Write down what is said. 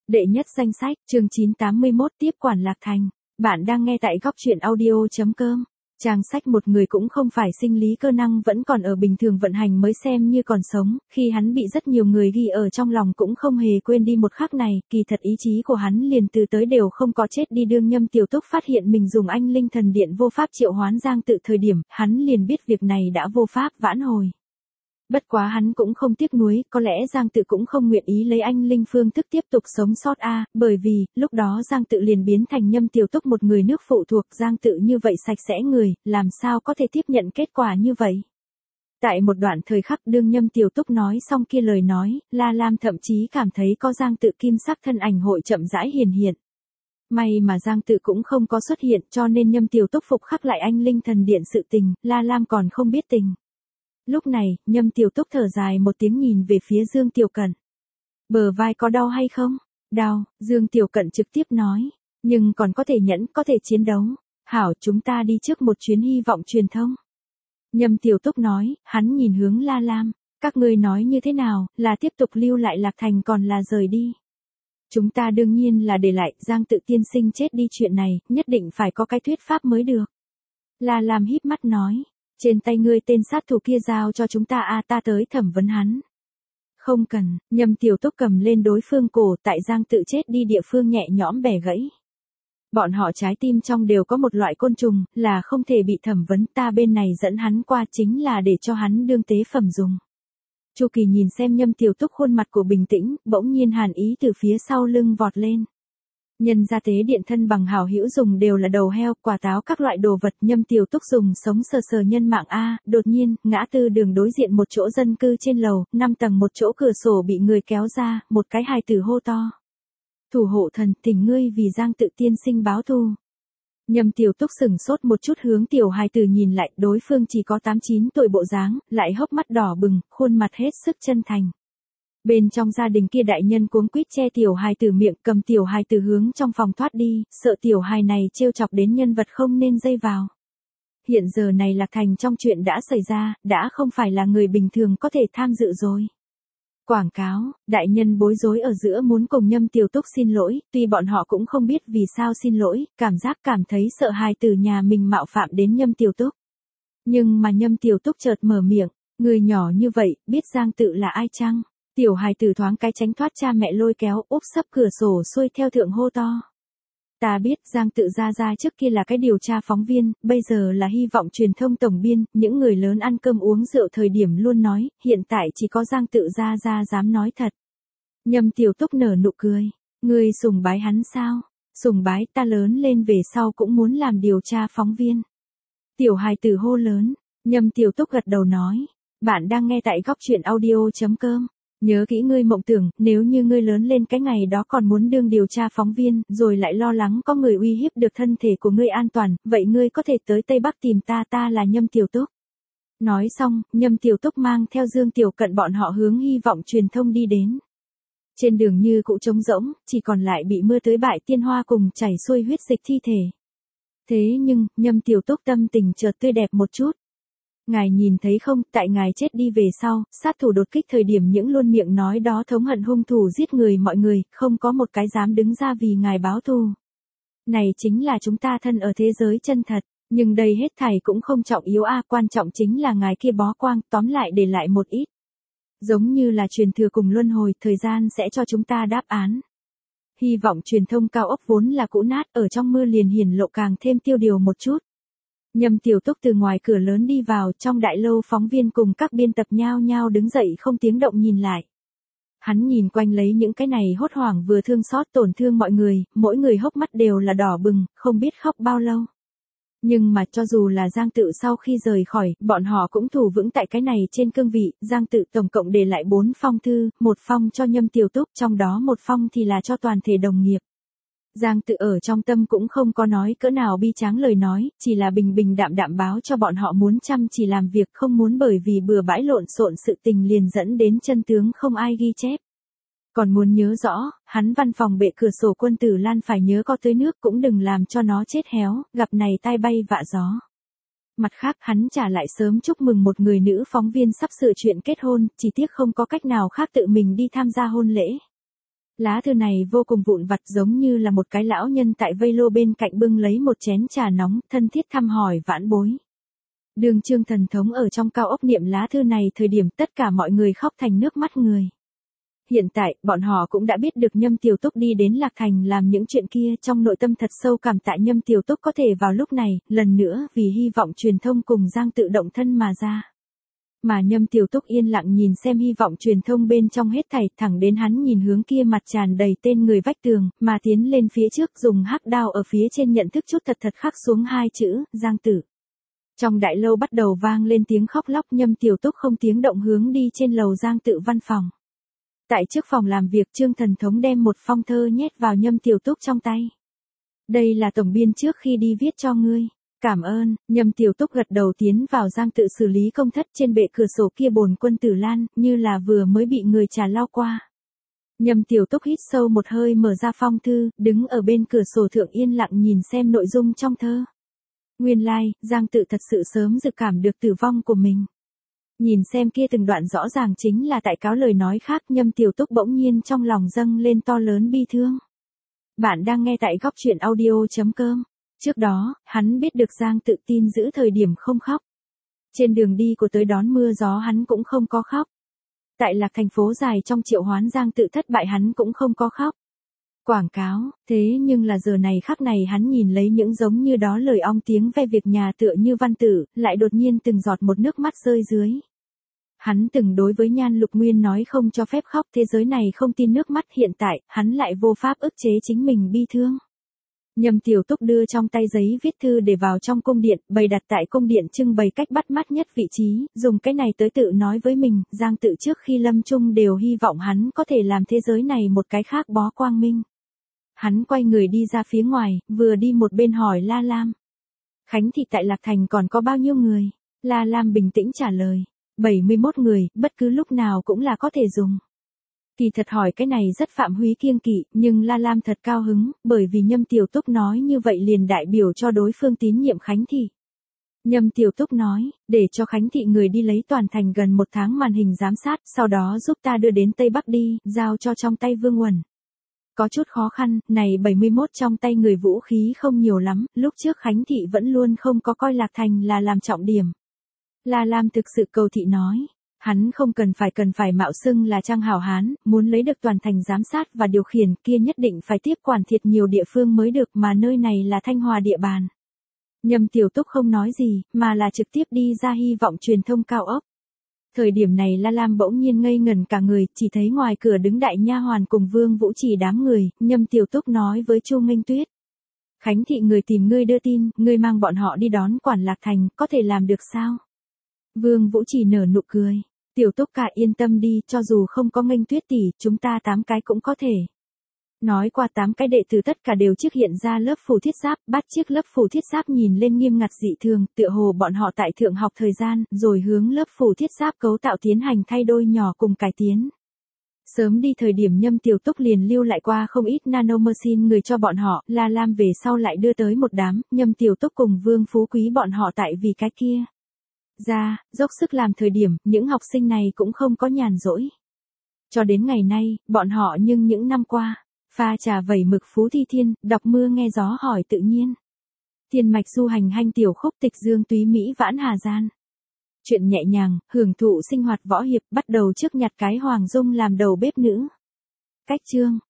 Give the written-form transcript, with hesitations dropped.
Đệ nhất danh sách, chương 981 tiếp quản Lạc Thành. Bạn đang nghe tại góc truyện audio.com. Trang sách một người cũng không phải sinh lý cơ năng vẫn còn ở bình thường vận hành mới xem như còn sống, khi hắn bị rất nhiều người ghi ở trong lòng cũng không hề quên đi một khắc này, kỳ thật ý chí của hắn liền từ tới đều không có chết đi. Đương Nhâm Tiểu Túc phát hiện mình dùng anh linh thần điện vô pháp triệu hoán Giang Tự thời điểm, hắn liền biết việc này đã vô pháp vãn hồi. Bất quá hắn cũng không tiếc nuối, có lẽ Giang Tự cũng không nguyện ý lấy anh linh phương thức tiếp tục sống sót bởi vì, lúc đó Giang Tự liền biến thành Nhâm Tiểu Túc một người nước phụ thuộc. Giang Tự như vậy sạch sẽ người, làm sao có thể tiếp nhận kết quả như vậy. Tại một đoạn thời khắc đương Nhâm Tiểu Túc nói xong kia lời nói, La Lam thậm chí cảm thấy có Giang Tự kim sắc thân ảnh hội chậm rãi hiển hiện. May mà Giang Tự cũng không có xuất hiện cho nên Nhâm Tiểu Túc phục khắc lại anh linh thần điện sự tình, La Lam còn không biết tình. Lúc này, Nhâm Tiểu Túc thở dài một tiếng nhìn về phía Dương Tiểu Cẩn. Bờ vai có đau hay không? Đau, Dương Tiểu Cẩn trực tiếp nói. Nhưng còn có thể nhẫn, có thể chiến đấu. Hảo, chúng ta đi trước một chuyến hy vọng truyền thông. Nhâm Tiểu Túc nói, hắn nhìn hướng La Lam. Các ngươi nói như thế nào, là tiếp tục lưu lại Lạc Thành còn là rời đi? Chúng ta đương nhiên là để lại. Giang Tự tiên sinh chết đi chuyện này, nhất định phải có cái thuyết pháp mới được. La Lam híp mắt nói. Trên tay ngươi tên sát thủ kia giao cho chúng ta ta tới thẩm vấn hắn. Không cần, Nhâm Tiểu Túc cầm lên đối phương cổ tại Giang Tự chết đi địa phương nhẹ nhõm bẻ gãy. Bọn họ trái tim trong đều có một loại côn trùng, là không thể bị thẩm vấn, ta bên này dẫn hắn qua chính là để cho hắn đương tế phẩm dùng. Chu Kỳ nhìn xem Nhâm Tiểu Túc khuôn mặt của bình tĩnh, bỗng nhiên hàn ý từ phía sau lưng vọt lên. Nhân gia tế điện thân bằng hảo hữu dùng đều là đầu heo, quả táo các loại đồ vật. Nhâm Tiểu Túc dùng sống sờ sờ nhân mạng đột nhiên, ngã tư đường đối diện một chỗ dân cư trên lầu, 5 tầng một chỗ cửa sổ bị người kéo ra, một cái hài tử hô to. Thủ hộ thần, thỉnh ngươi vì Giang Tự tiên sinh báo thù. Nhâm Tiểu Túc sửng sốt một chút hướng tiểu hài tử nhìn lại, đối phương chỉ có 8-9 tuổi bộ dáng, lại hốc mắt đỏ bừng, khuôn mặt hết sức chân thành. Bên trong gia đình kia đại nhân cuống quýt che tiểu hài tử miệng, cầm tiểu hài tử hướng trong phòng thoát đi, sợ tiểu hài này trêu chọc đến nhân vật không nên dây vào. Hiện giờ này Lạc Thành trong chuyện đã xảy ra, đã không phải là người bình thường có thể tham dự rồi. Quảng cáo, đại nhân bối rối ở giữa muốn cùng Nhâm Tiểu Túc xin lỗi, tuy bọn họ cũng không biết vì sao xin lỗi, cảm thấy sợ hài tử nhà mình mạo phạm đến Nhâm Tiểu Túc. Nhưng mà Nhâm Tiểu Túc chợt mở miệng, người nhỏ như vậy, biết Giang Tự là ai chăng? Tiểu hài tử thoáng cái tránh thoát cha mẹ lôi kéo, úp sấp cửa sổ xuôi theo thượng hô to. Ta biết Giang Tự ra trước kia là cái điều tra phóng viên, bây giờ là hy vọng truyền thông tổng biên, những người lớn ăn cơm uống rượu thời điểm luôn nói, hiện tại chỉ có Giang Tự ra dám nói thật. Nhâm Tiểu Túc nở nụ cười, ngươi sùng bái hắn sao? Sùng bái, ta lớn lên về sau cũng muốn làm điều tra phóng viên. Tiểu hài tử hô lớn, Nhâm Tiểu Túc gật đầu nói, bạn đang nghe tại góc truyện audio.com. Nhớ kỹ ngươi mộng tưởng, nếu như ngươi lớn lên cái ngày đó còn muốn đương điều tra phóng viên, rồi lại lo lắng có người uy hiếp được thân thể của ngươi an toàn, vậy ngươi có thể tới Tây Bắc tìm ta là Nhâm Tiểu Túc. Nói xong, Nhâm Tiểu Túc mang theo Dương Tiểu Cận bọn họ hướng hy vọng truyền thông đi đến. Trên đường như cũ trống rỗng, chỉ còn lại bị mưa tưới bại tiên hoa cùng chảy xuôi huyết dịch thi thể. Thế nhưng, Nhâm Tiểu Túc tâm tình chợt tươi đẹp một chút. Ngài nhìn thấy không, tại ngài chết đi về sau, sát thủ đột kích thời điểm những luôn miệng nói đó thống hận hung thủ giết người mọi người, không có một cái dám đứng ra vì ngài báo thù. Này chính là chúng ta thân ở thế giới chân thật, nhưng đây hết thảy cũng không trọng yếu quan trọng chính là ngài kia bó quang, tóm lại để lại một ít. Giống như là truyền thừa cùng luân hồi, thời gian sẽ cho chúng ta đáp án. Hy vọng truyền thông cao ốc vốn là cũ nát, ở trong mưa liền hiển lộ càng thêm tiêu điều một chút. Nhâm Tiểu Túc từ ngoài cửa lớn đi vào, trong đại lâu phóng viên cùng các biên tập nhao nhao đứng dậy không tiếng động nhìn lại. Hắn nhìn quanh lấy những cái này hốt hoảng vừa thương xót tổn thương mọi người, mỗi người hốc mắt đều là đỏ bừng, không biết khóc bao lâu. Nhưng mà cho dù là Giang Tự sau khi rời khỏi, bọn họ cũng thủ vững tại cái này trên cương vị. Giang Tự tổng cộng để lại 4 phong thư, một phong cho Nhâm Tiểu Túc, trong đó một phong thì là cho toàn thể đồng nghiệp. Giang Tự ở trong tâm cũng không có nói cỡ nào bi tráng lời nói, chỉ là bình bình đạm đạm báo cho bọn họ muốn chăm chỉ làm việc, không muốn bởi vì bừa bãi lộn xộn sự tình liền dẫn đến chân tướng không ai ghi chép. Còn muốn nhớ rõ, hắn văn phòng bệ cửa sổ Quân Tử Lan phải nhớ có tưới nước cũng đừng làm cho nó chết héo, gặp này tai bay vạ gió. Mặt khác hắn trả lại sớm chúc mừng một người nữ phóng viên sắp sửa chuyện kết hôn, chỉ tiếc không có cách nào khác tự mình đi tham gia hôn lễ. Lá thư này vô cùng vụn vặt giống như là một cái lão nhân tại vây lô bên cạnh bưng lấy một chén trà nóng, thân thiết thăm hỏi vãn bối. Đường Trương Thần Thống ở trong cao ốc niệm lá thư này thời điểm tất cả mọi người khóc thành nước mắt người. Hiện tại, bọn họ cũng đã biết được Nhâm Tiểu Túc đi đến Lạc Thành làm những chuyện kia, trong nội tâm thật sâu cảm tạ Nhâm Tiểu Túc có thể vào lúc này, lần nữa vì hy vọng truyền thông cùng Giang Tự động thân mà ra. Mà Nhâm Tiểu Túc yên lặng nhìn xem hy vọng truyền thông bên trong hết thảy, thẳng đến hắn nhìn hướng kia mặt tràn đầy tên người vách tường, mà tiến lên phía trước dùng hắc đao ở phía trên nhận thức chút thật thật khắc xuống hai chữ, Giang Tử. Trong đại lâu bắt đầu vang lên tiếng khóc lóc, Nhâm Tiểu Túc không tiếng động hướng đi trên lầu Giang Tự văn phòng. Tại trước phòng làm việc, Trương Thần Thống đem một phong thơ nhét vào Nhâm Tiểu Túc trong tay. Đây là tổng biên trước khi đi viết cho ngươi. Cảm ơn. Nhâm Tiểu Túc gật đầu tiến vào Giang Tự xử lý công thất, trên bệ cửa sổ kia bồn quân tử lan, như là vừa mới bị người trà lau qua. Nhâm Tiểu Túc hít sâu một hơi mở ra phong thư, đứng ở bên cửa sổ thượng yên lặng nhìn xem nội dung trong thơ. Nguyên lai, Giang Tự thật sự sớm dự cảm được tử vong của mình. Nhìn xem kia từng đoạn rõ ràng chính là tại cáo lời nói khác, Nhâm Tiểu Túc bỗng nhiên trong lòng dâng lên to lớn bi thương. Bạn đang nghe tại góc truyện audio.com. Trước đó, hắn biết được Giang Tự tin giữ thời điểm không khóc. Trên đường đi của tới đón mưa gió hắn cũng không có khóc. Tại Lạc Thành phố dài trong triệu hoán Giang Tự thất bại hắn cũng không có khóc. Quảng cáo, thế nhưng là giờ này khắc này hắn nhìn lấy những giống như đó lời ong tiếng ve việc nhà tựa như văn tử, lại đột nhiên từng giọt một nước mắt rơi dưới. Hắn từng đối với Nhan Lục Nguyên nói không cho phép khóc, thế giới này không tin nước mắt, hiện tại, hắn lại vô pháp ức chế chính mình bi thương. Nhâm Tiểu Túc đưa trong tay giấy viết thư để vào trong cung điện, bày đặt tại cung điện trưng bày cách bắt mắt nhất vị trí, dùng cái này tới tự nói với mình, Giang Tự trước khi lâm chung đều hy vọng hắn có thể làm thế giới này một cái khác bó quang minh. Hắn quay người đi ra phía ngoài, vừa đi một bên hỏi La Lam. Khánh thị tại Lạc Thành còn có bao nhiêu người? La Lam bình tĩnh trả lời. 71 người, bất cứ lúc nào cũng là có thể dùng. Kỳ thật hỏi cái này rất Phạm Húy kiêng kỵ, nhưng La Lam thật cao hứng, bởi vì Nhâm Tiểu Túc nói như vậy liền đại biểu cho đối phương tín nhiệm Khánh thị. Nhâm Tiểu Túc nói, để cho Khánh thị người đi lấy toàn thành gần 1 tháng màn hình giám sát, sau đó giúp ta đưa đến Tây Bắc đi, giao cho trong tay Vương Uẩn. Có chút khó khăn, này 71 trong tay người vũ khí không nhiều lắm, lúc trước Khánh thị vẫn luôn không có coi Lạc Thành là làm trọng điểm. La Lam thực sự cầu thị nói, hắn không cần phải mạo xưng là Trang hảo hán, muốn lấy được toàn thành giám sát và điều khiển kia nhất định phải tiếp quản thiệt nhiều địa phương mới được, mà nơi này là Thanh Hòa địa bàn. Nhâm Tiểu Túc không nói gì, mà là trực tiếp đi ra hy vọng truyền thông cao ốc. Thời điểm này La Lam bỗng nhiên ngây ngẩn cả người, chỉ thấy ngoài cửa đứng đại nha hoàn cùng Vương Vũ Chỉ đám người, Nhâm Tiểu Túc nói với Chu Nghênh Tuyết. Khánh thị người tìm ngươi đưa tin, ngươi mang bọn họ đi đón quản Lạc Thành, có thể làm được sao? Vương Vũ Chỉ nở nụ cười. Tiểu Túc cả yên tâm đi, cho dù không có Nghênh Tuyết tỷ, chúng ta 8 cái cũng có thể. Nói qua 8 cái đệ tử tất cả đều trước hiện ra lớp phủ thiết giáp, bắt chiếc lớp phủ thiết giáp nhìn lên nghiêm ngặt dị thường, tựa hồ bọn họ tại thượng học thời gian, rồi hướng lớp phủ thiết giáp cấu tạo tiến hành thay đôi nhỏ cùng cải tiến. Sớm đi thời điểm Nhâm Tiểu Túc liền lưu lại qua không ít nanomachine người cho bọn họ, La Lam về sau lại đưa tới một đám, Nhâm Tiểu Túc cùng Vương Phú Quý bọn họ tại vì cái kia. Ra, dốc sức làm thời điểm, những học sinh này cũng không có nhàn rỗi. Cho đến ngày nay, bọn họ nhưng những năm qua, pha trà vẩy mực Phú Thi Thiên, đọc mưa nghe gió hỏi tự nhiên. Thiên mạch du hành hanh tiểu khúc tịch dương túy Mỹ vãn hà gian. Chuyện nhẹ nhàng, hưởng thụ sinh hoạt võ hiệp, bắt đầu trước nhặt cái Hoàng Dung làm đầu bếp nữ. Cách chương.